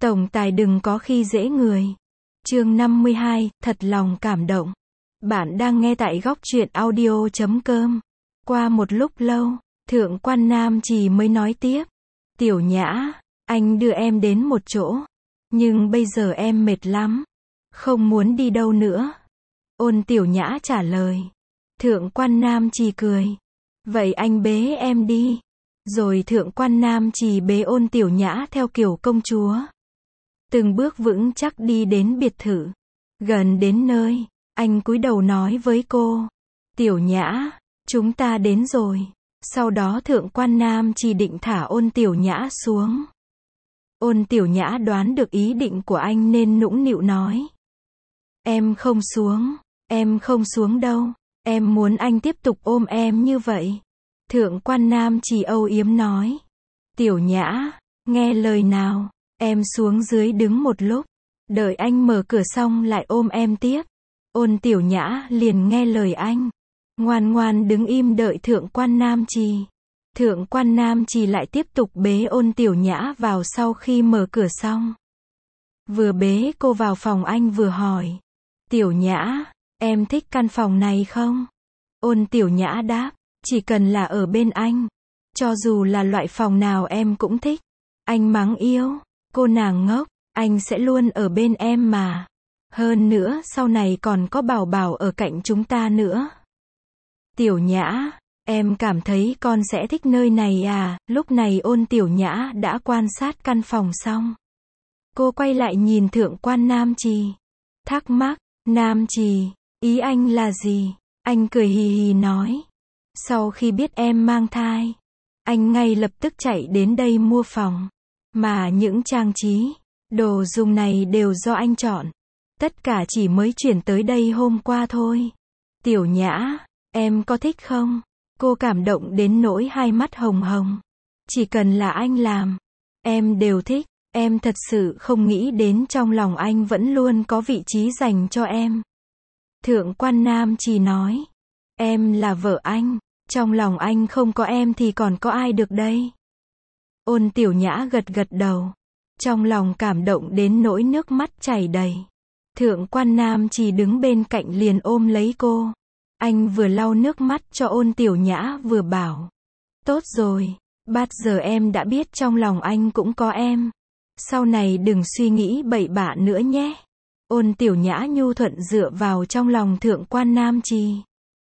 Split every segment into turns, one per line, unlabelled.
Tổng tài đừng có khi dễ người. Chương 52, thật lòng cảm động. Bạn đang nghe tại góc truyện audio.com. Qua một lúc lâu, Thượng quan Nam Trì mới nói tiếp. Tiểu Nhã, anh đưa em đến một chỗ. Nhưng bây giờ em mệt lắm. Không muốn đi đâu nữa. Ôn Tiểu Nhã trả lời. Thượng quan Nam Trì cười. Vậy anh bế em đi. Rồi Thượng quan Nam Trì bế Ôn Tiểu Nhã theo kiểu công chúa. Từng bước vững chắc đi đến biệt thự. Gần đến nơi, anh cúi đầu nói với cô. Tiểu Nhã, chúng ta đến rồi. Sau đó Thượng quan Nam Trì định thả Ôn Tiểu Nhã xuống. Ôn Tiểu Nhã đoán được ý định của anh nên nũng nịu nói. Em không xuống đâu. Em muốn anh tiếp tục ôm em như vậy. Thượng quan Nam Trì âu yếm nói. Tiểu Nhã, nghe lời nào. Em xuống dưới đứng một lúc. Đợi anh mở cửa xong lại ôm em tiếp. Ôn Tiểu Nhã liền nghe lời anh. Ngoan ngoan đứng im đợi Thượng quan Nam Trì. Thượng quan Nam Trì lại tiếp tục bế Ôn Tiểu Nhã vào sau khi mở cửa xong. Vừa bế cô vào phòng anh vừa hỏi. Tiểu Nhã, em thích căn phòng này không? Ôn Tiểu Nhã đáp. Chỉ cần là ở bên anh. Cho dù là loại phòng nào em cũng thích. Anh mắng yêu. Cô nàng ngốc. Anh sẽ luôn ở bên em mà. Hơn nữa sau này còn có Bảo Bảo ở cạnh chúng ta nữa. Tiểu Nhã, em cảm thấy con sẽ thích nơi này à? Lúc này Ôn Tiểu Nhã đã quan sát căn phòng xong. Cô quay lại nhìn Thượng quan Nam Trì. Thắc mắc, Nam Trì, ý anh là gì? Anh cười hì hì nói. Sau khi biết em mang thai, anh ngay lập tức chạy đến đây mua phòng. Mà những trang trí, đồ dùng này đều do anh chọn. Tất cả chỉ mới chuyển tới đây hôm qua thôi. Tiểu Nhã, em có thích không? Cô cảm động đến nỗi hai mắt hồng hồng. Chỉ cần là anh làm, em đều thích. Em thật sự không nghĩ đến trong lòng anh vẫn luôn có vị trí dành cho em. Thượng quan Nam Trì nói. Em là vợ anh. Trong lòng anh không có em thì còn có ai được đây? Ôn Tiểu Nhã gật gật đầu. Trong lòng cảm động đến nỗi nước mắt chảy đầy. Thượng quan Nam Trì đứng bên cạnh liền ôm lấy cô. Anh vừa lau nước mắt cho Ôn Tiểu Nhã vừa bảo. Tốt rồi, bây giờ em đã biết trong lòng anh cũng có em. Sau này đừng suy nghĩ bậy bạ nữa nhé. Ôn Tiểu Nhã nhu thuận dựa vào trong lòng Thượng quan Nam Trì.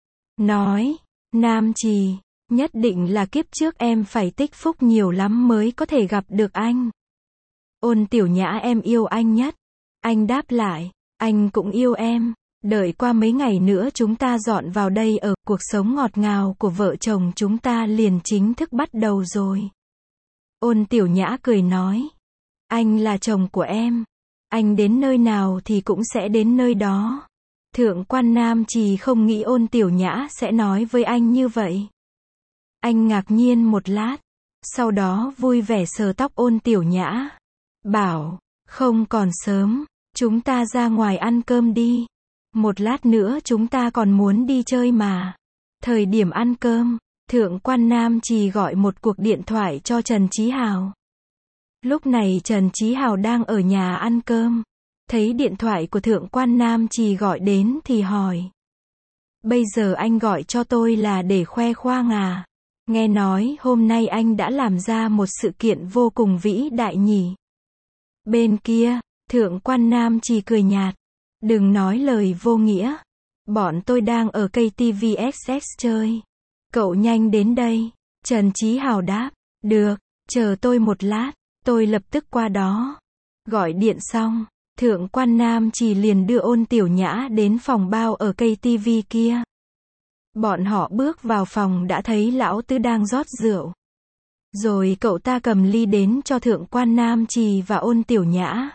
Nói, Nam Trì, nhất định là kiếp trước em phải tích phúc nhiều lắm mới có thể gặp được anh. Ôn Tiểu Nhã em yêu anh nhất. Anh đáp lại, anh cũng yêu em. Đợi qua mấy ngày nữa chúng ta dọn vào đây ở, cuộc sống ngọt ngào của vợ chồng chúng ta liền chính thức bắt đầu rồi. Ôn Tiểu Nhã cười nói. Anh là chồng của em. Anh đến nơi nào thì cũng sẽ đến nơi đó. Thượng quan Nam Trì không nghĩ Ôn Tiểu Nhã sẽ nói với anh như vậy. Anh ngạc nhiên một lát. Sau đó vui vẻ sờ tóc Ôn Tiểu Nhã. Bảo, không còn sớm. Chúng ta ra ngoài ăn cơm đi. Một lát nữa chúng ta còn muốn đi chơi mà. Thời điểm ăn cơm, Thượng quan Nam Trì gọi một cuộc điện thoại cho Trần Chí Hào. Lúc này Trần Chí Hào đang ở nhà ăn cơm. Thấy điện thoại của Thượng quan Nam Trì gọi đến thì hỏi. Bây giờ anh gọi cho tôi là để khoe khoang à? Nghe nói hôm nay anh đã làm ra một sự kiện vô cùng vĩ đại nhỉ? Bên kia, Thượng quan Nam Trì cười nhạt. Đừng nói lời vô nghĩa. Bọn tôi đang ở KTVXX chơi. Cậu nhanh đến đây. Trần Chí Hào đáp. Được, chờ tôi một lát. Tôi lập tức qua đó. Gọi điện xong, Thượng quan Nam Trì liền đưa Ôn Tiểu Nhã đến phòng bao ở KTV kia. Bọn họ bước vào phòng đã thấy lão tứ đang rót rượu. Rồi cậu ta cầm ly đến cho Thượng quan Nam Trì và Ôn Tiểu Nhã.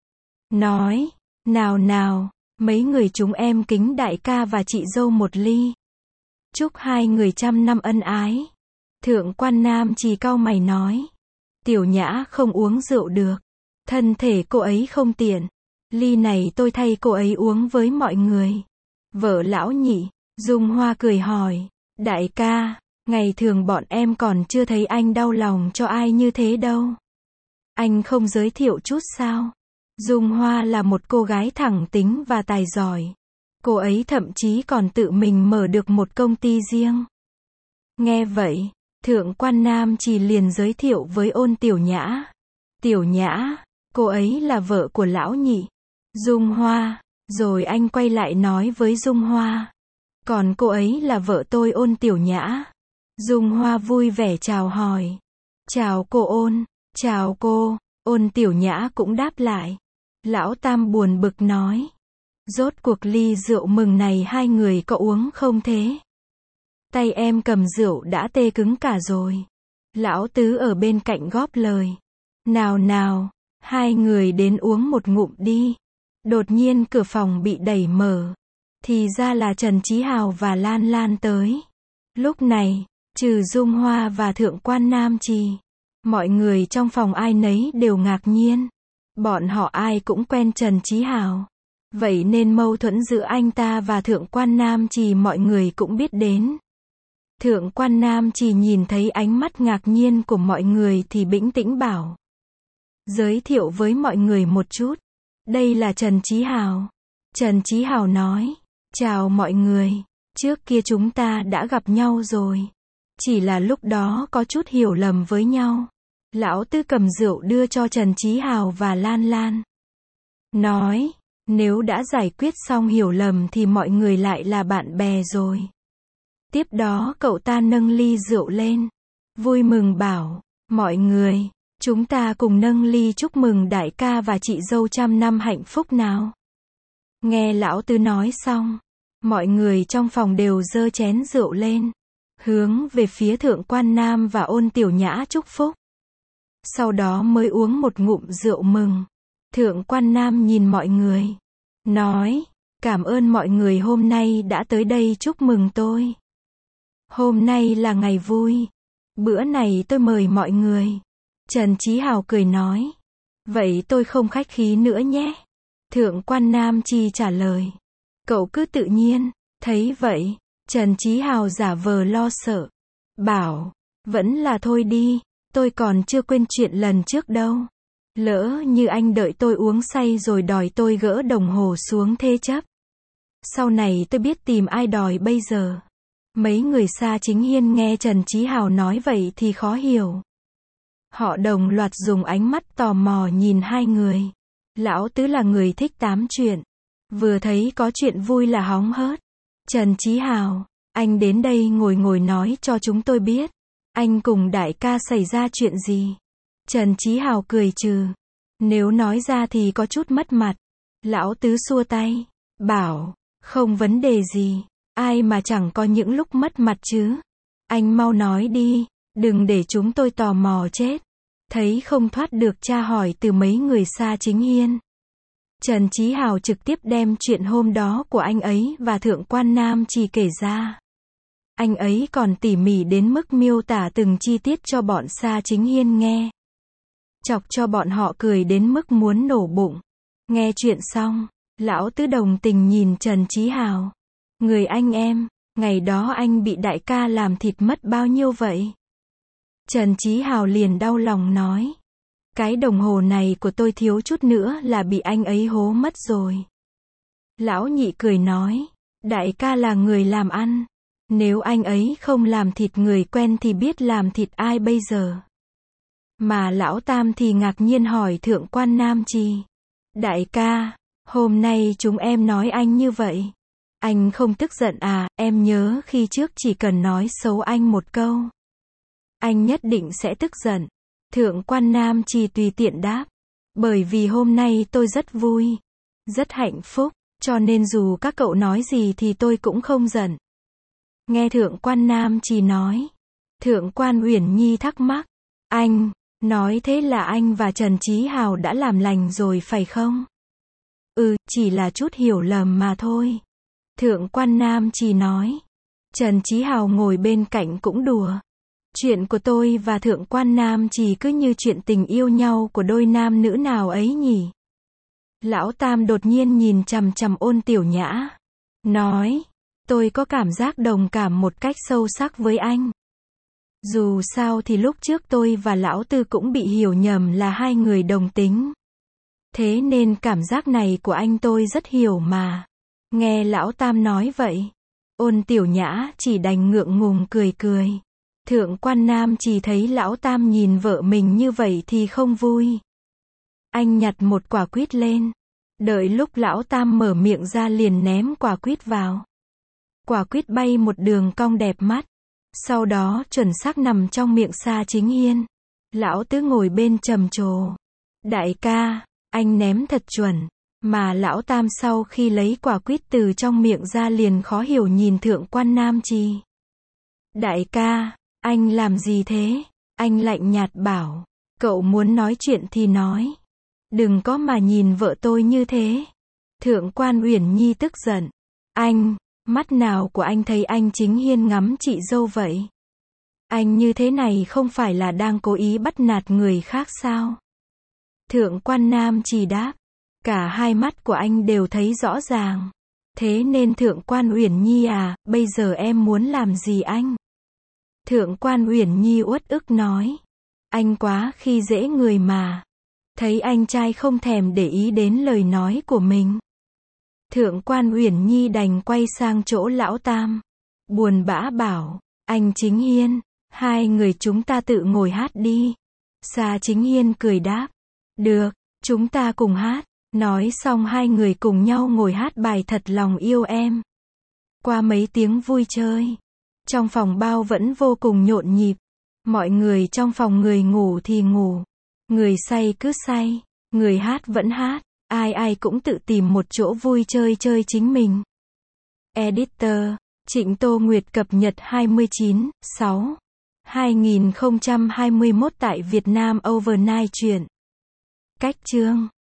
Nói, nào nào, mấy người chúng em kính đại ca và chị dâu một ly. Chúc hai người trăm năm ân ái. Thượng quan Nam Trì cau mày nói. Tiểu Nhã không uống rượu được. Thân thể cô ấy không tiện. Ly này tôi thay cô ấy uống với mọi người. Vợ lão nhị, Dung Hoa cười hỏi. Đại ca, ngày thường bọn em còn chưa thấy anh đau lòng cho ai như thế đâu. Anh không giới thiệu chút sao? Dung Hoa là một cô gái thẳng tính và tài giỏi. Cô ấy thậm chí còn tự mình mở được một công ty riêng. Nghe vậy, Thượng quan Nam Trì liền giới thiệu với Ôn Tiểu Nhã. Tiểu Nhã, cô ấy là vợ của lão nhị. Dung Hoa, rồi anh quay lại nói với Dung Hoa. Còn cô ấy là vợ tôi Ôn Tiểu Nhã. Dung Hoa vui vẻ chào hỏi. Chào cô Ôn, chào cô, Ôn Tiểu Nhã cũng đáp lại. Lão Tam buồn bực nói. Rốt cuộc ly rượu mừng này hai người có uống không thế? Tay em cầm rượu đã tê cứng cả rồi. Lão Tứ ở bên cạnh góp lời. Nào nào, hai người đến uống một ngụm đi. Đột nhiên cửa phòng bị đẩy mở. Thì ra là Trần Chí Hào và Lan Lan tới. Lúc này, trừ Dung Hoa và Thượng quan Nam Trì, mọi người trong phòng ai nấy đều ngạc nhiên. Bọn họ ai cũng quen Trần Chí Hào. Vậy nên mâu thuẫn giữa anh ta và Thượng quan Nam Trì mọi người cũng biết đến. Thượng quan Nam Trì nhìn thấy ánh mắt ngạc nhiên của mọi người thì bĩnh tĩnh bảo. Giới thiệu với mọi người một chút. Đây là Trần Chí Hào. Trần Chí Hào nói. Chào mọi người. Trước kia chúng ta đã gặp nhau rồi. Chỉ là lúc đó có chút hiểu lầm với nhau. Lão Tư cầm rượu đưa cho Trần Chí Hào và Lan Lan. Nói. Nếu đã giải quyết xong hiểu lầm thì mọi người lại là bạn bè rồi. Tiếp đó cậu ta nâng ly rượu lên. Vui mừng bảo. Mọi người, chúng ta cùng nâng ly chúc mừng đại ca và chị dâu 100 năm hạnh phúc nào. Nghe lão Tư nói xong, mọi người trong phòng đều giơ chén rượu lên, hướng về phía Thượng quan Nam và Ôn Tiểu Nhã chúc phúc. Sau đó mới uống một ngụm rượu mừng. Thượng quan Nam nhìn mọi người, nói, cảm ơn mọi người hôm nay đã tới đây chúc mừng tôi. Hôm nay là ngày vui. Bữa này tôi mời mọi người. Trần Chí Hào cười nói. Vậy tôi không khách khí nữa nhé. Thượng quan Nam Trì trả lời. Cậu cứ tự nhiên. Thấy vậy, Trần Chí Hào giả vờ lo sợ. Bảo, vẫn là thôi đi. Tôi còn chưa quên chuyện lần trước đâu. Lỡ như anh đợi tôi uống say rồi đòi tôi gỡ đồng hồ xuống thế chấp. Sau này tôi biết tìm ai đòi bây giờ. Mấy người Sa Chính Hiên nghe Trần Chí Hào nói vậy thì khó hiểu. Họ đồng loạt dùng ánh mắt tò mò nhìn hai người. Lão Tứ là người thích tám chuyện. Vừa thấy có chuyện vui là hóng hớt. Trần Chí Hào, anh đến đây ngồi nói cho chúng tôi biết. Anh cùng đại ca xảy ra chuyện gì? Trần Chí Hào cười trừ. Nếu nói ra thì có chút mất mặt. Lão Tứ xua tay. Bảo, không vấn đề gì. Ai mà chẳng có những lúc mất mặt chứ. Anh mau nói đi. Đừng để chúng tôi tò mò chết. Thấy không thoát được tra hỏi từ mấy người Sa Chính Hiên. Trần Chí Hào trực tiếp đem chuyện hôm đó của anh ấy và Thượng quan Nam Trì kể ra. Anh ấy còn tỉ mỉ đến mức miêu tả từng chi tiết cho bọn Sa Chính Hiên nghe. Chọc cho bọn họ cười đến mức muốn nổ bụng. Nghe chuyện xong, lão Tứ đồng tình nhìn Trần Chí Hào. Người anh em, ngày đó anh bị đại ca làm thịt mất bao nhiêu vậy? Trần Chí Hào liền đau lòng nói. Cái đồng hồ này của tôi thiếu chút nữa là bị anh ấy hố mất rồi. Lão Nhị cười nói. Đại ca là người làm ăn. Nếu anh ấy không làm thịt người quen thì biết làm thịt ai bây giờ? Mà lão Tam thì ngạc nhiên hỏi Thượng quan Nam Trì. Đại ca, hôm nay chúng em nói anh như vậy. Anh không tức giận à? Em nhớ khi trước chỉ cần nói xấu anh một câu, anh nhất định sẽ tức giận. Thượng quan Nam Trì tùy tiện đáp. Bởi vì hôm nay tôi rất vui, rất hạnh phúc, cho nên dù các cậu nói gì thì tôi cũng không giận. Nghe Thượng quan Nam Trì nói, Thượng quan Uyển Nhi thắc mắc. Anh, nói thế là anh và Trần Chí Hào đã làm lành rồi phải không? Chỉ là chút hiểu lầm mà thôi. Thượng quan Nam Trì nói. Trần Chí Hào ngồi bên cạnh cũng đùa. Chuyện của tôi và Thượng quan Nam Trì cứ như chuyện tình yêu nhau của đôi nam nữ nào ấy nhỉ? Lão Tam đột nhiên nhìn chằm chằm Ôn Tiểu Nhã. Nói, tôi có cảm giác đồng cảm một cách sâu sắc với anh. Dù sao thì lúc trước tôi và Lão Tư cũng bị hiểu nhầm là hai người đồng tính. Thế nên cảm giác này của anh tôi rất hiểu mà. Nghe Lão Tam nói vậy, Ôn Tiểu Nhã chỉ đành ngượng ngùng cười cười. Thượng quan Nam chỉ thấy Lão Tam nhìn vợ mình như vậy thì không vui. Anh nhặt một quả quýt lên. Đợi lúc Lão Tam mở miệng ra liền ném quả quýt vào. Quả quýt bay một đường cong đẹp mắt. Sau đó chuẩn xác nằm trong miệng Sa Chính Hiên. Lão Tứ ngồi bên trầm trồ. Đại ca, anh ném thật chuẩn. Mà Lão Tam sau khi lấy quả quýt từ trong miệng ra liền khó hiểu nhìn Thượng quan Nam Trì. Đại ca, anh làm gì thế? Anh lạnh nhạt bảo. Cậu muốn nói chuyện thì nói. Đừng có mà nhìn vợ tôi như thế. Thượng quan Uyển Nhi tức giận. Anh, mắt nào của anh thấy anh Chính Hiên ngắm chị dâu vậy? Anh như thế này không phải là đang cố ý bắt nạt người khác sao? Thượng quan Nam chỉ đáp. Cả hai mắt của anh đều thấy rõ ràng. Thế nên Thượng quan Uyển Nhi à, bây giờ em muốn làm gì anh? Thượng quan Uyển Nhi uất ức nói. Anh quá khi dễ người mà. Thấy anh trai không thèm để ý đến lời nói của mình. Thượng quan Uyển Nhi đành quay sang chỗ Lão Tam. Buồn bã bảo, anh Chính Hiên, hai người chúng ta tự ngồi hát đi. Sa Chính Hiên cười đáp. Được, chúng ta cùng hát. Nói xong hai người cùng nhau ngồi hát bài Thật Lòng Yêu Em. Qua mấy tiếng vui chơi, trong phòng bao vẫn vô cùng nhộn nhịp. Mọi người trong phòng người ngủ thì ngủ, người say cứ say, người hát vẫn hát, ai ai cũng tự tìm một chỗ vui chơi chơi chính mình. Editor, Trịnh Tô Nguyệt cập nhật 29/6/2021 tại Việt Nam Overnight truyện. Cách chương